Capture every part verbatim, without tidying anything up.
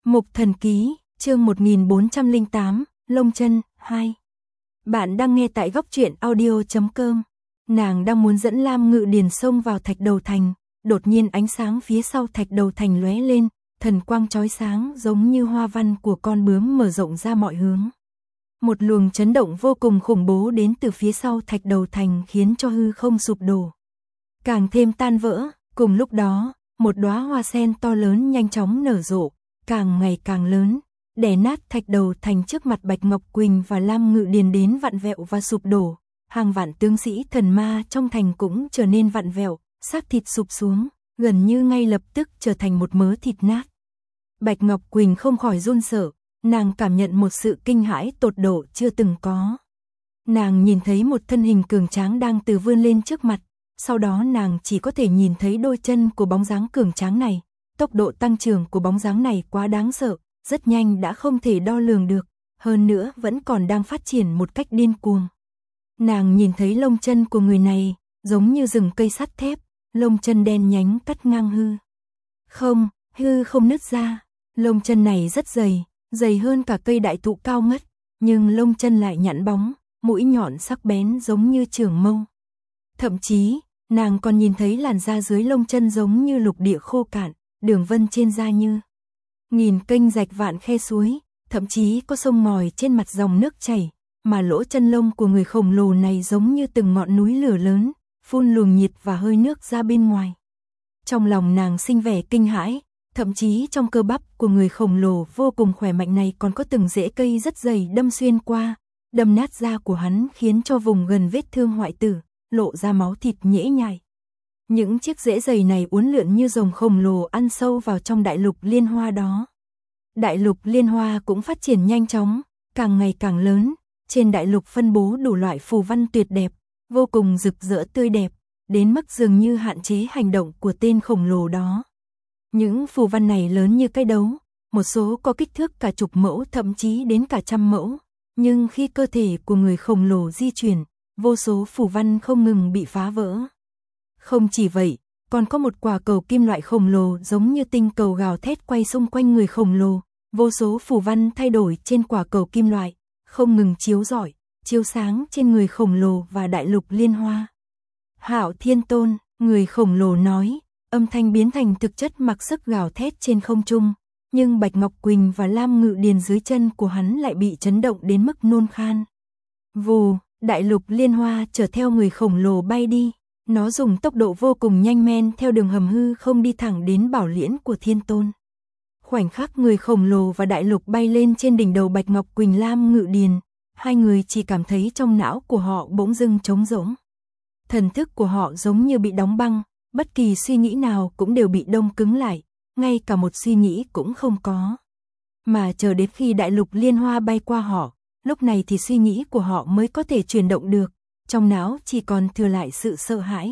Mục Thần Ký, chương một nghìn bốn trăm lẻ tám, Lông Chân, hai. Bạn đang nghe tại góc truyện audio chấm com. Nàng đang muốn dẫn Lam Ngự Điền xông vào Thạch Đầu Thành, đột nhiên ánh sáng phía sau Thạch Đầu Thành lóe lên, thần quang chói sáng giống như hoa văn của con bướm mở rộng ra mọi hướng. Một luồng chấn động vô cùng khủng bố đến từ phía sau Thạch Đầu Thành khiến cho hư không sụp đổ, càng thêm tan vỡ. Cùng lúc đó, một đóa hoa sen to lớn nhanh chóng nở rộ, càng ngày càng lớn, đè nát Thạch Đầu Thành trước mặt Bạch Ngọc Quỳnh và Lam Ngự Điền đến vặn vẹo và sụp đổ. Hàng vạn tướng sĩ thần ma trong thành cũng trở nên vặn vẹo, xác thịt sụp xuống, gần như ngay lập tức trở thành một mớ thịt nát. Bạch Ngọc Quỳnh không khỏi run sợ, nàng cảm nhận một sự kinh hãi tột độ chưa từng có. Nàng nhìn thấy một thân hình cường tráng đang từ vươn lên trước mặt, sau đó nàng chỉ có thể nhìn thấy đôi chân của bóng dáng cường tráng này. Tốc độ tăng trưởng của bóng dáng này quá đáng sợ, rất nhanh đã không thể đo lường được, hơn nữa vẫn còn đang phát triển một cách điên cuồng. Nàng nhìn thấy lông chân của người này, giống như rừng cây sắt thép, lông chân đen nhánh cắt ngang hư. Không, hư không nứt ra, lông chân này rất dày, dày hơn cả cây đại thụ cao ngất, nhưng lông chân lại nhẵn bóng, mũi nhọn sắc bén giống như trường mâu. Thậm chí, nàng còn nhìn thấy làn da dưới lông chân giống như lục địa khô cạn, đường vân trên da như nghìn kênh rạch vạn khe suối, thậm chí có sông ngòi trên mặt dòng nước chảy, mà lỗ chân lông của người khổng lồ này giống như từng ngọn núi lửa lớn, phun luồng nhiệt và hơi nước ra bên ngoài. Trong lòng nàng sinh vẻ kinh hãi, thậm chí trong cơ bắp của người khổng lồ vô cùng khỏe mạnh này còn có từng rễ cây rất dày đâm xuyên qua, đâm nát da của hắn khiến cho vùng gần vết thương hoại tử, lộ ra máu thịt nhễ nhại. Những chiếc rễ dày này uốn lượn như rồng khổng lồ ăn sâu vào trong đại lục liên hoa đó. Đại lục liên hoa cũng phát triển nhanh chóng, càng ngày càng lớn, trên đại lục phân bố đủ loại phù văn tuyệt đẹp, vô cùng rực rỡ tươi đẹp, đến mức dường như hạn chế hành động của tên khổng lồ đó. Những phù văn này lớn như cái đấu, một số có kích thước cả chục mẫu thậm chí đến cả trăm mẫu, nhưng khi cơ thể của người khổng lồ di chuyển, vô số phù văn không ngừng bị phá vỡ. Không chỉ vậy, còn có một quả cầu kim loại khổng lồ giống như tinh cầu gào thét quay xung quanh người khổng lồ, vô số phù văn thay đổi trên quả cầu kim loại, không ngừng chiếu rọi, chiếu sáng trên người khổng lồ và đại lục liên hoa. Hạo Thiên Tôn, người khổng lồ nói, âm thanh biến thành thực chất mặc sức gào thét trên không trung, nhưng Bạch Ngọc Quỳnh và Lam Ngự Điền dưới chân của hắn lại bị chấn động đến mức nôn khan. Vù, đại lục liên hoa chở theo người khổng lồ bay đi. Nó dùng tốc độ vô cùng nhanh men theo đường hầm hư không đi thẳng đến bảo liễn của Thiên Tôn. Khoảnh khắc người khổng lồ và đại lục bay lên trên đỉnh đầu Bạch Ngọc Quỳnh Lam Ngự Điền, hai người chỉ cảm thấy trong não của họ bỗng dưng trống rỗng. Thần thức của họ giống như bị đóng băng, bất kỳ suy nghĩ nào cũng đều bị đông cứng lại, ngay cả một suy nghĩ cũng không có. Mà chờ đến khi đại lục liên hoa bay qua họ, lúc này thì suy nghĩ của họ mới có thể chuyển động được. Trong não chỉ còn thừa lại sự sợ hãi.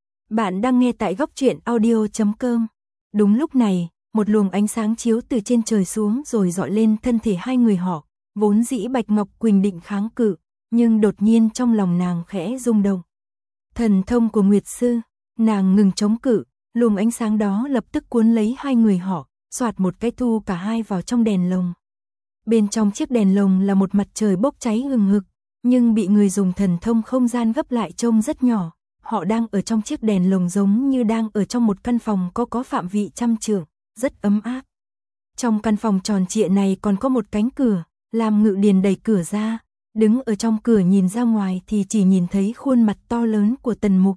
Bạn đang nghe tại góc truyện audio chấm com. Đúng lúc này, một luồng ánh sáng chiếu từ trên trời xuống rồi dọi lên thân thể hai người họ. Vốn dĩ Bạch Ngọc Quỳnh định kháng cự, nhưng đột nhiên trong lòng nàng khẽ rung động. Thần thông của Nguyệt Sư, nàng ngừng chống cự, luồng ánh sáng đó lập tức cuốn lấy hai người họ, xoạt một cái thu cả hai vào trong đèn lồng. Bên trong chiếc đèn lồng là một mặt trời bốc cháy hừng hực, nhưng bị người dùng thần thông không gian gấp lại trông rất nhỏ. Họ đang ở trong chiếc đèn lồng giống như đang ở trong một căn phòng có có phạm vị trăm trượng, rất ấm áp. Trong căn phòng tròn trịa này còn có một cánh cửa, Lam Ngự Điền đẩy cửa ra, đứng ở trong cửa nhìn ra ngoài thì chỉ nhìn thấy khuôn mặt to lớn của Tần Mục.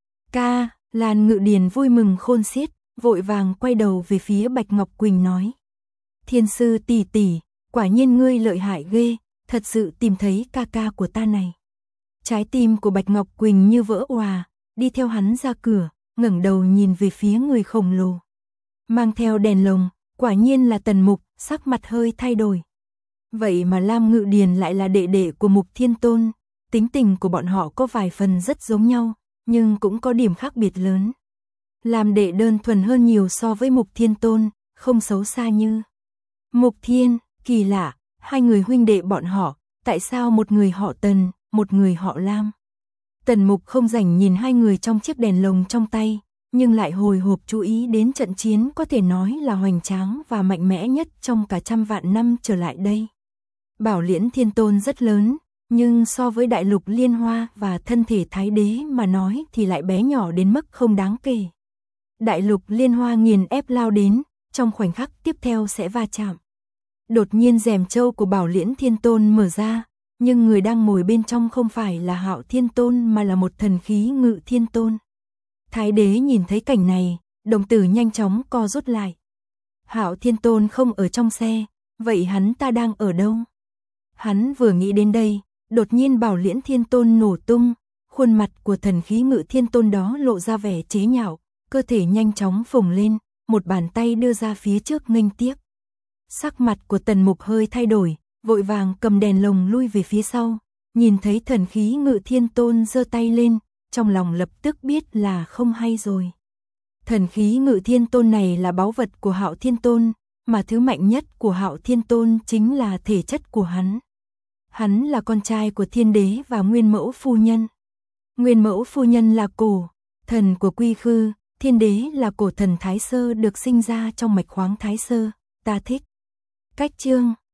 Ca, Lam Ngự Điền vui mừng khôn xiết, vội vàng quay đầu về phía Bạch Ngọc Quỳnh nói: Thiên sư tỷ tỷ, quả nhiên ngươi lợi hại ghê. Thật sự tìm thấy ca ca của ta này. Trái tim của Bạch Ngọc Quỳnh như vỡ òa, đi theo hắn ra cửa, ngẩng đầu nhìn về phía người khổng lồ. Mang theo đèn lồng, quả nhiên là Tần Mục, sắc mặt hơi thay đổi. Vậy mà Lam Ngự Điền lại là đệ đệ của Mục Thiên Tôn, tính tình của bọn họ có vài phần rất giống nhau, nhưng cũng có điểm khác biệt lớn. Làm đệ đơn thuần hơn nhiều so với Mục Thiên Tôn, không xấu xa như Mục Thiên, kỳ lạ. Hai người huynh đệ bọn họ, tại sao một người họ Tần, một người họ Lam? Tần Mục không rảnh nhìn hai người trong chiếc đèn lồng trong tay, nhưng lại hồi hộp chú ý đến trận chiến có thể nói là hoành tráng và mạnh mẽ nhất trong cả trăm vạn năm trở lại đây. Bảo Liễn Thiên Tôn rất lớn, nhưng so với đại lục Liên Hoa và thân thể Thái Đế mà nói thì lại bé nhỏ đến mức không đáng kể. Đại lục Liên Hoa nghiền ép lao đến, trong khoảnh khắc tiếp theo sẽ va chạm. Đột nhiên rèm châu của Bảo Liễn Thiên Tôn mở ra, nhưng người đang ngồi bên trong không phải là Hạo Thiên Tôn mà là một thần khí Ngự Thiên Tôn. Thái Đế nhìn thấy cảnh này, đồng tử nhanh chóng co rút lại. Hạo Thiên Tôn không ở trong xe, vậy hắn ta đang ở đâu? Hắn vừa nghĩ đến đây, đột nhiên Bảo Liễn Thiên Tôn nổ tung, khuôn mặt của thần khí Ngự Thiên Tôn đó lộ ra vẻ chế nhạo, cơ thể nhanh chóng phồng lên, một bàn tay đưa ra phía trước nghênh tiếp. Sắc mặt của Tần Mục hơi thay đổi, vội vàng cầm đèn lồng lui về phía sau, nhìn thấy thần khí Ngự Thiên Tôn giơ tay lên, trong lòng lập tức biết là không hay rồi. Thần khí Ngự Thiên Tôn này là báu vật của Hạo Thiên Tôn, mà thứ mạnh nhất của Hạo Thiên Tôn chính là thể chất của hắn. Hắn là con trai của Thiên Đế và Nguyên Mẫu Phu Nhân. Nguyên Mẫu Phu Nhân là cổ thần của Quy Khư, Thiên Đế là cổ thần Thái Sơ được sinh ra trong mạch khoáng Thái Sơ, ta thích. Cách chương